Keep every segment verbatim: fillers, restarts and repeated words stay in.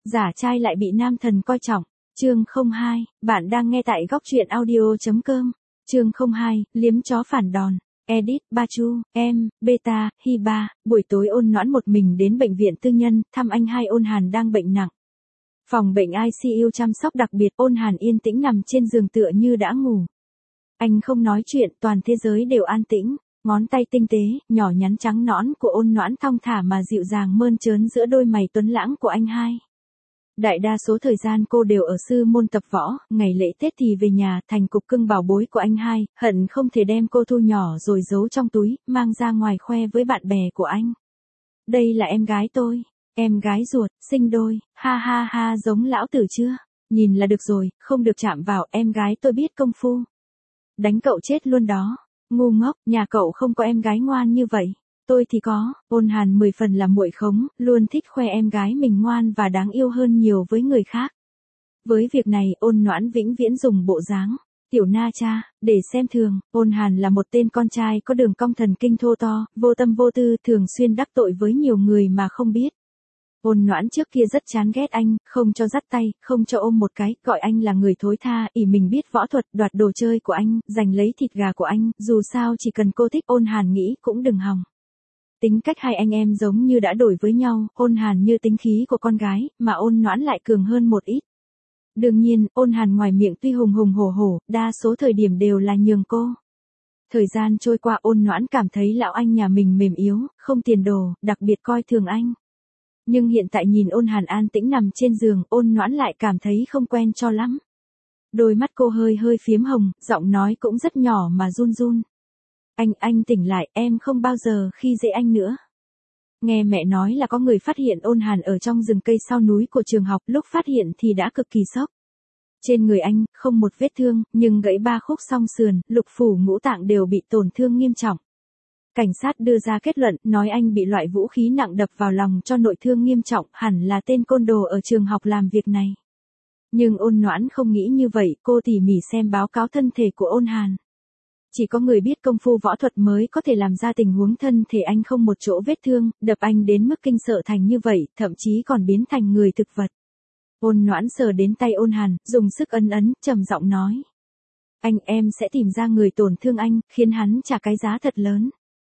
Giả trai lại bị nam thần coi trọng. Chương không hai, bạn đang nghe tại góc truyện audio chấm com. Chương không hai, liếm chó phản đòn. Edit, Ba Chu, em, Beta, Hiba, buổi tối Ôn Noãn một mình đến bệnh viện tư nhân, thăm anh hai Ôn Hàn đang bệnh nặng. Phòng bệnh i xê u chăm sóc đặc biệt, Ôn Hàn yên tĩnh nằm trên giường tựa như đã ngủ. Anh không nói chuyện, toàn thế giới đều an tĩnh. Ngón tay tinh tế, nhỏ nhắn trắng nõn của Ôn Noãn thong thả mà dịu dàng mơn trớn giữa đôi mày tuấn lãng của anh hai. Đại đa số thời gian cô đều ở sư môn tập võ, ngày lễ Tết thì về nhà, thành cục cưng bảo bối của anh hai, hận không thể đem cô thu nhỏ rồi giấu trong túi, mang ra ngoài khoe với bạn bè của anh. Đây là em gái tôi, em gái ruột, sinh đôi, ha ha ha, giống lão tử chưa? Nhìn là được rồi, không được chạm vào, em gái tôi biết công phu. Đánh cậu chết luôn đó. Ngu ngốc, nhà cậu không có em gái ngoan như vậy. Tôi thì có. Ôn Hàn mười phần là muội khống, luôn thích khoe em gái mình ngoan và đáng yêu hơn nhiều với người khác. Với việc này, Ôn Noãn vĩnh viễn dùng bộ dáng tiểu na cha để xem thường. Ôn Hàn là một tên con trai có đường cong thần kinh thô to, vô tâm vô tư, thường xuyên đắc tội với nhiều người mà không biết. Ôn Noãn trước kia rất chán ghét anh, không cho dắt tay, không cho ôm một cái, gọi anh là người thối tha, ỷ mình biết võ thuật, đoạt đồ chơi của anh, giành lấy thịt gà của anh, dù sao chỉ cần cô thích. Ôn Hàn nghĩ cũng đừng hòng. Tính cách hai anh em giống như đã đổi với nhau, Ôn Hàn như tính khí của con gái, mà Ôn Noãn lại cường hơn một ít. Đương nhiên, Ôn Hàn ngoài miệng tuy hùng hùng hổ hổ, đa số thời điểm đều là nhường cô. Thời gian trôi qua, Ôn Noãn cảm thấy lão anh nhà mình mềm yếu, không tiền đồ, đặc biệt coi thường anh. Nhưng hiện tại nhìn Ôn Hàn an tĩnh nằm trên giường, Ôn Noãn lại cảm thấy không quen cho lắm. Đôi mắt cô hơi hơi phiếm hồng, giọng nói cũng rất nhỏ mà run run. Anh, anh tỉnh lại, em không bao giờ khi dễ anh nữa. Nghe mẹ nói là có người phát hiện Ôn Hàn ở trong rừng cây sau núi của trường học, lúc phát hiện thì đã cực kỳ sốc. Trên người anh, không một vết thương, nhưng gãy ba khúc song sườn, lục phủ ngũ tạng đều bị tổn thương nghiêm trọng. Cảnh sát đưa ra kết luận, nói anh bị loại vũ khí nặng đập vào lòng cho nội thương nghiêm trọng, hẳn là tên côn đồ ở trường học làm việc này. Nhưng Ôn Noãn không nghĩ như vậy, cô tỉ mỉ xem báo cáo thân thể của Ôn Hàn. Chỉ có người biết công phu võ thuật mới có thể làm ra tình huống thân thể anh không một chỗ vết thương, đập anh đến mức kinh sợ thành như vậy, thậm chí còn biến thành người thực vật. Ôn Noãn sờ đến tay Ôn Hàn, dùng sức ấn ấn, trầm giọng nói. Anh, em sẽ tìm ra người tổn thương anh, khiến hắn trả cái giá thật lớn.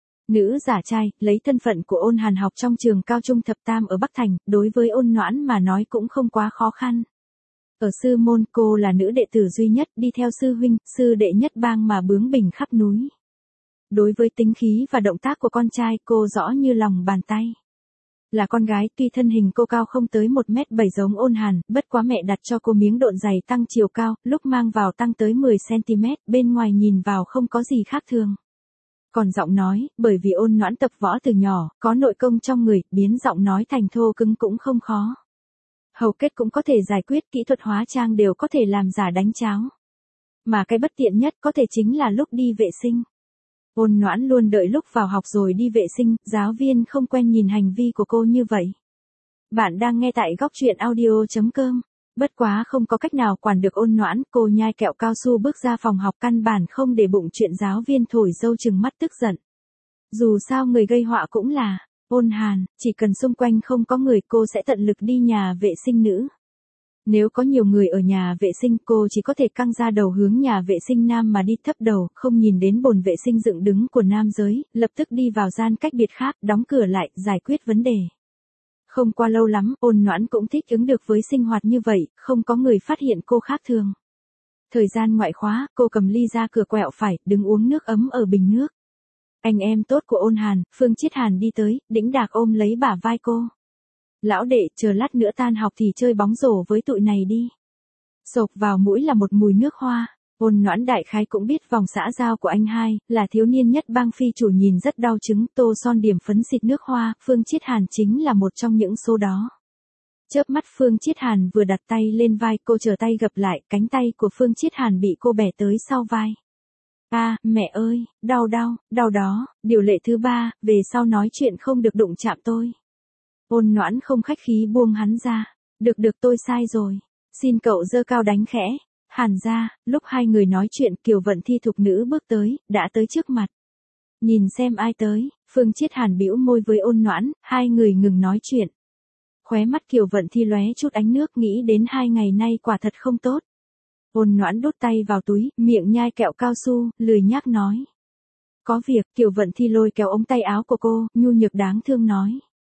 Nữ giả trai, lấy thân phận của Ôn Hàn học trong trường cao trung thập tam ở Bắc Thành, đối với Ôn Noãn mà nói cũng không quá khó khăn. Ở sư môn, cô là nữ đệ tử duy nhất, đi theo sư huynh, sư đệ nhất bang mà bướng bỉnh khắp núi. Đối với tính khí và động tác của con trai, cô rõ như lòng bàn tay. Là con gái, tuy thân hình cô cao không tới một mét bảy giống Ôn Hàn, bất quá mẹ đặt cho cô miếng độn giày tăng chiều cao, lúc mang vào tăng tới mười xăng ti mét, bên ngoài nhìn vào không có gì khác thường. Còn giọng nói, bởi vì Ôn Noãn tập võ từ nhỏ, có nội công trong người, biến giọng nói thành thô cứng cũng không khó. Hầu kết cũng có thể giải quyết, kỹ thuật hóa trang đều có thể làm giả đánh cháo. Mà cái bất tiện nhất có thể chính là lúc đi vệ sinh. Ôn Noãn luôn đợi lúc vào học rồi đi vệ sinh, giáo viên không quen nhìn hành vi của cô như vậy. Bạn đang nghe tại góc truyện audio chấm com. Bất quá không có cách nào quản được Ôn Noãn, cô nhai kẹo cao su bước ra phòng học, căn bản không để bụng chuyện giáo viên thổi dâu trừng mắt tức giận. Dù sao người gây họa cũng là Ôn Hàn, chỉ cần xung quanh không có người cô sẽ tận lực đi nhà vệ sinh nữ. Nếu có nhiều người ở nhà vệ sinh, cô chỉ có thể căng ra đầu hướng nhà vệ sinh nam mà đi thấp đầu, không nhìn đến bồn vệ sinh dựng đứng của nam giới, lập tức đi vào gian cách biệt khác, đóng cửa lại, giải quyết vấn đề. Không qua lâu lắm, Ôn Noãn cũng thích ứng được với sinh hoạt như vậy, không có người phát hiện cô khác thường. Thời gian ngoại khóa, cô cầm ly ra cửa quẹo phải, đứng uống nước ấm ở bình nước. Anh em tốt của Ôn Hàn, Phương Chiết Hàn đi tới, đĩnh đạc ôm lấy bả vai cô. Lão đệ, chờ lát nữa tan học thì chơi bóng rổ với tụi này đi. Sộc vào mũi là một mùi nước hoa. Ôn Noãn đại khái cũng biết vòng xã giao của anh hai, là thiếu niên nhất bang phi chủ nhìn rất đau chứng, tô son điểm phấn xịt nước hoa, Phương Chiết Hàn chính là một trong những số đó. Chớp mắt Phương Chiết Hàn vừa đặt tay lên vai cô, chờ tay gập lại, cánh tay của Phương Chiết Hàn bị cô bẻ tới sau vai. A, à, mẹ ơi, đau đau, đau đó, điều lệ thứ ba, về sau nói chuyện không được đụng chạm tôi. Ôn Noãn không khách khí buông hắn ra. Được được, tôi sai rồi. Xin cậu giơ cao đánh khẽ. Hàn ra, lúc hai người nói chuyện, Kiều Vận Thi thục nữ bước tới, đã tới trước mặt. Nhìn xem ai tới, Phương Chiết Hàn bĩu môi với Ôn Noãn, hai người ngừng nói chuyện. Khóe mắt Kiều Vận Thi lóe chút ánh nước, nghĩ đến hai ngày nay quả thật không tốt. Ôn Noãn đút tay vào túi, miệng nhai kẹo cao su, lười nhác nói. Có việc. Kiều Vận Thi lôi kéo ống tay áo của cô, nhu nhược đáng thương nói.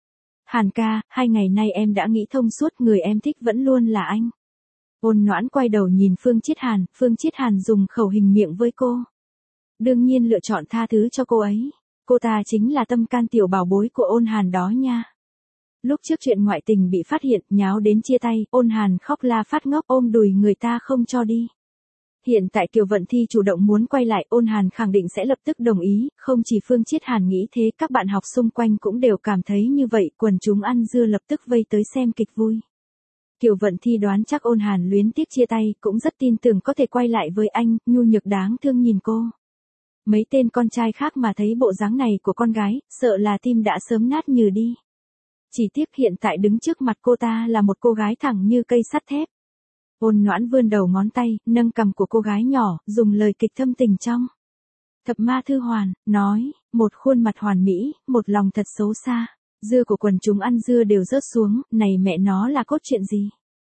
Hàn ca, hai ngày nay em đã nghĩ thông suốt, người em thích vẫn luôn là anh. Ôn Noãn quay đầu nhìn Phương Chiết Hàn, Phương Chiết Hàn dùng khẩu hình miệng với cô. Đương nhiên lựa chọn tha thứ cho cô ấy. Cô ta chính là tâm can tiểu bảo bối của Ôn Hàn đó nha. Lúc trước chuyện ngoại tình bị phát hiện, nháo đến chia tay, Ôn Hàn khóc la phát ngốc ôm đùi người ta không cho đi. Hiện tại Kiều Vận Thi chủ động muốn quay lại, Ôn Hàn khẳng định sẽ lập tức đồng ý, không chỉ Phương Chiết Hàn nghĩ thế, các bạn học xung quanh cũng đều cảm thấy như vậy, quần chúng ăn dưa lập tức vây tới xem kịch vui. Kiều Vận Thi đoán chắc Ôn Hàn luyến tiếc chia tay, cũng rất tin tưởng có thể quay lại với anh, nhu nhược đáng thương nhìn cô. Mấy tên con trai khác mà thấy bộ dáng này của con gái, sợ là tim đã sớm nát nhừ đi. Chỉ tiếc hiện tại đứng trước mặt cô ta là một cô gái thẳng như cây sắt thép. Ôn Noãn vươn đầu ngón tay, nâng cằm của cô gái nhỏ, dùng lời kịch thâm tình trong. Thập ma thư hoàn, nói, một khuôn mặt hoàn mỹ, một lòng thật xấu xa. Dưa của quần chúng ăn dưa đều rớt xuống, này mẹ nó là cốt truyện gì?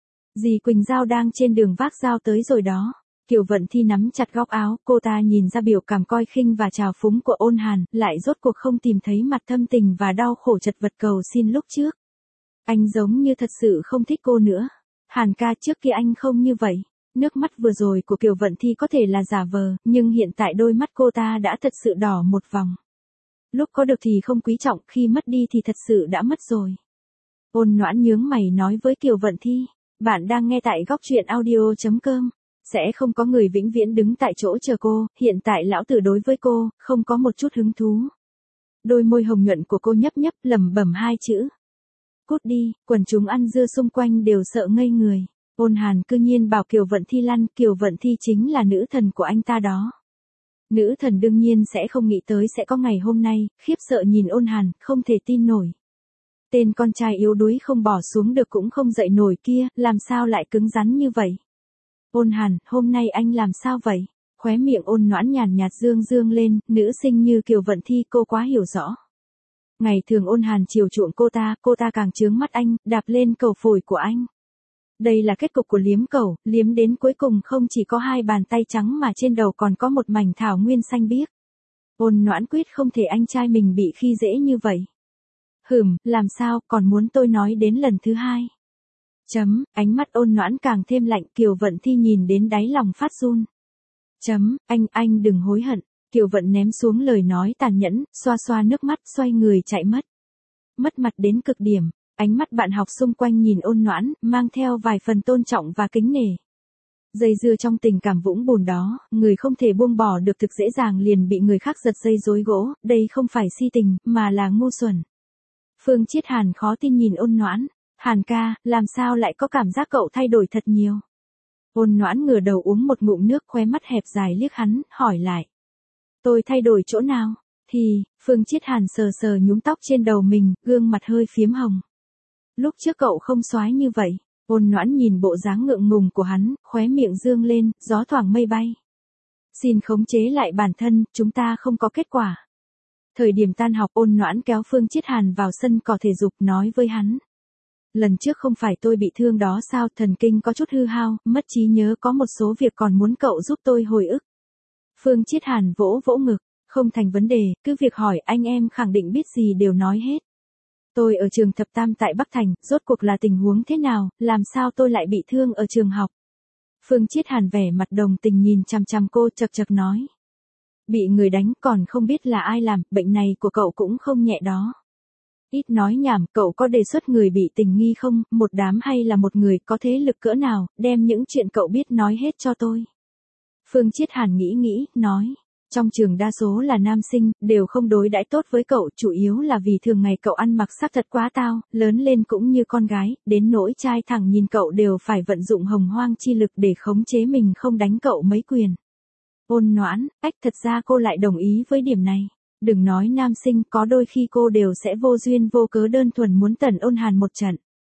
Dì Quỳnh Giao đang trên đường vác dao tới rồi đó. Kiều Vận Thi nắm chặt góc áo, cô ta nhìn ra biểu cảm coi khinh và trào phúng của Ôn Hàn, lại rốt cuộc không tìm thấy mặt thâm tình và đau khổ chật vật cầu xin lúc trước. Anh giống như thật sự không thích cô nữa. Hàn ca, trước kia anh không như vậy. Nước mắt vừa rồi của Kiều Vận Thi có thể là giả vờ, nhưng hiện tại đôi mắt cô ta đã thật sự đỏ một vòng. Lúc có được thì không quý trọng, khi mất đi thì thật sự đã mất rồi. Ôn Noãn nhướng mày nói với Kiều Vận Thi, bạn đang nghe tại góc truyện audio chấm com. Sẽ không có người vĩnh viễn đứng tại chỗ chờ cô, hiện tại lão tử đối với cô, không có một chút hứng thú. Đôi môi hồng nhuận của cô nhấp nhấp, lẩm bẩm hai chữ. Cút đi, quần chúng ăn dưa xung quanh đều sợ ngây người. Ôn Hàn cư nhiên bảo Kiều Vận Thi lăn, Kiều Vận Thi chính là nữ thần của anh ta đó. Nữ thần đương nhiên sẽ không nghĩ tới sẽ có ngày hôm nay, khiếp sợ nhìn Ôn Hàn, không thể tin nổi. Tên con trai yếu đuối không bỏ xuống được cũng không dậy nổi kia, làm sao lại cứng rắn như vậy? Ôn Hàn, hôm nay anh làm sao vậy? Khóe miệng Ôn Noãn nhàn nhạt dương dương lên, nữ sinh như Kiều Vận Thi cô quá hiểu rõ. Ngày thường Ôn Hàn chiều chuộng cô ta, cô ta càng chướng mắt anh, đạp lên cầu phổi của anh. Đây là kết cục của liếm cầu, liếm đến cuối cùng không chỉ có hai bàn tay trắng mà trên đầu còn có một mảnh thảo nguyên xanh biếc. Ôn Noãn quyết không thể anh trai mình bị khi dễ như vậy. Hừm, làm sao, còn muốn tôi nói đến lần thứ hai? Chấm, ánh mắt Ôn Noãn càng thêm lạnh, Kiều Vận Thi nhìn đến đáy lòng phát run. Chấm, anh, anh đừng hối hận. Kiều Vận ném xuống lời nói tàn nhẫn, xoa xoa nước mắt, xoay người chạy mất. Mất mặt đến cực điểm, ánh mắt bạn học xung quanh nhìn Ôn Noãn, mang theo vài phần tôn trọng và kính nể. Dây dưa trong tình cảm vũng bùn đó, người không thể buông bỏ được thực dễ dàng liền bị người khác giật dây rối gỗ, đây không phải si tình, mà là ngu xuẩn. Phương Chiết Hàn khó tin nhìn Ôn Noãn. Hàn ca, làm sao lại có cảm giác cậu thay đổi thật nhiều? Ôn Noãn ngửa đầu uống một ngụm nước, khóe mắt hẹp dài liếc hắn, hỏi lại. Tôi thay đổi chỗ nào? Thì, Phương Chiết Hàn sờ sờ nhúm tóc trên đầu mình, gương mặt hơi phiếm hồng. Lúc trước cậu không xoái như vậy. Ôn Noãn nhìn bộ dáng ngượng ngùng của hắn, khóe miệng dương lên, gió thoảng mây bay. Xin khống chế lại bản thân, chúng ta không có kết quả. Thời điểm tan học, Ôn Noãn kéo Phương Chiết Hàn vào sân cỏ thể dục, nói với hắn. Lần trước không phải tôi bị thương đó sao, thần kinh có chút hư hao, mất trí nhớ, có một số việc còn muốn cậu giúp tôi hồi ức. Phương Chiết Hàn vỗ vỗ ngực, không thành vấn đề, cứ việc hỏi, anh em khẳng định biết gì đều nói hết. Tôi ở trường thập tam tại Bắc Thành, rốt cuộc là tình huống thế nào, làm sao tôi lại bị thương ở trường học? Phương Chiết Hàn vẻ mặt đồng tình nhìn chằm chằm cô, chật chật nói. Bị người đánh còn không biết là ai làm, bệnh này của cậu cũng không nhẹ đó. Ít nói nhảm, cậu có đề xuất người bị tình nghi không, một đám hay là một người có thế lực cỡ nào, đem những chuyện cậu biết nói hết cho tôi. Phương Chiết Hàn nghĩ nghĩ, nói. Trong trường đa số là nam sinh, đều không đối đãi tốt với cậu, chủ yếu là vì thường ngày cậu ăn mặc sắc thật quá tao, lớn lên cũng như con gái, đến nỗi trai thẳng nhìn cậu đều phải vận dụng hồng hoang chi lực để khống chế mình không đánh cậu mấy quyền. Ôn Noãn, ách thật ra cô lại đồng ý với điểm này. Đừng nói nam sinh, có đôi khi cô đều sẽ vô duyên vô cớ đơn thuần muốn tẩn Ôn Hàn một trận.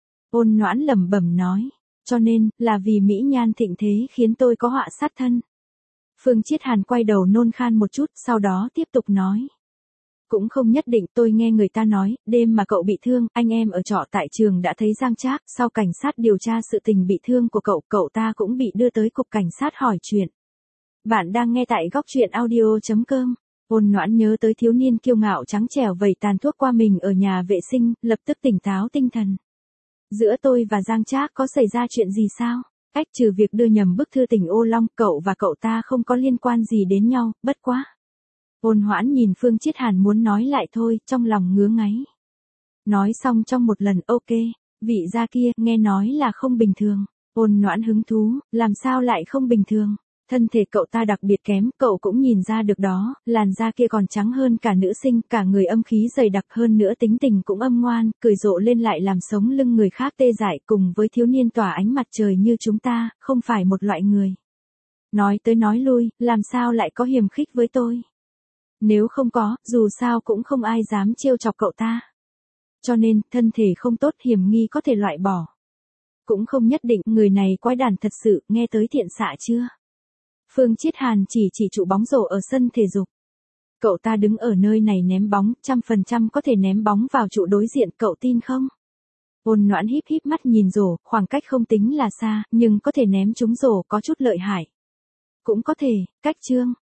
Ôn Noãn lẩm bẩm nói, cho nên, là vì mỹ nhan thịnh thế khiến tôi có họa sát thân. Phương Chiết Hàn quay đầu nôn khan một chút, sau đó tiếp tục nói. Cũng không nhất định, tôi nghe người ta nói, đêm mà cậu bị thương, anh em ở trọ tại trường đã thấy Giang Trác, sau cảnh sát điều tra sự tình bị thương của cậu, cậu ta cũng bị đưa tới cục cảnh sát hỏi chuyện. Bạn đang nghe tại góc truyện audio.com. Ôn Noãn nhớ tới thiếu niên kiêu ngạo trắng trẻo vẩy tàn thuốc qua mình ở nhà vệ sinh, lập tức tỉnh táo tinh thần. Giữa tôi và Giang Trác có xảy ra chuyện gì sao? Cách trừ việc đưa nhầm bức thư tình ô long, cậu và cậu ta không có liên quan gì đến nhau, bất quá. Ôn Hoãn nhìn Phương Chiết Hàn muốn nói lại thôi, trong lòng ngứa ngáy. Nói xong trong một lần, ok, vị gia kia, nghe nói là không bình thường. Ôn Noãn hứng thú, làm sao lại không bình thường? Thân thể cậu ta đặc biệt kém, cậu cũng nhìn ra được đó, làn da kia còn trắng hơn cả nữ sinh, cả người âm khí dày đặc hơn nữa, tính tình cũng âm ngoan, cười rộ lên lại làm sống lưng người khác tê dại, cùng với thiếu niên tỏa ánh mặt trời như chúng ta, không phải một loại người. Nói tới nói lui, làm sao lại có hiềm khích với tôi? Nếu không có, dù sao cũng không ai dám trêu chọc cậu ta. Cho nên, thân thể không tốt hiểm nghi có thể loại bỏ. Cũng không nhất định, người này quái đản thật sự, nghe tới thiện xạ chưa? Phương Chiết Hàn chỉ chỉ trụ bóng rổ ở sân thể dục. Cậu ta đứng ở nơi này ném bóng, trăm phần trăm có thể ném bóng vào trụ đối diện, cậu tin không? Ôn Noãn híp híp mắt nhìn rổ, khoảng cách không tính là xa, nhưng có thể ném trúng rổ có chút lợi hại. Cũng có thể, cách Trương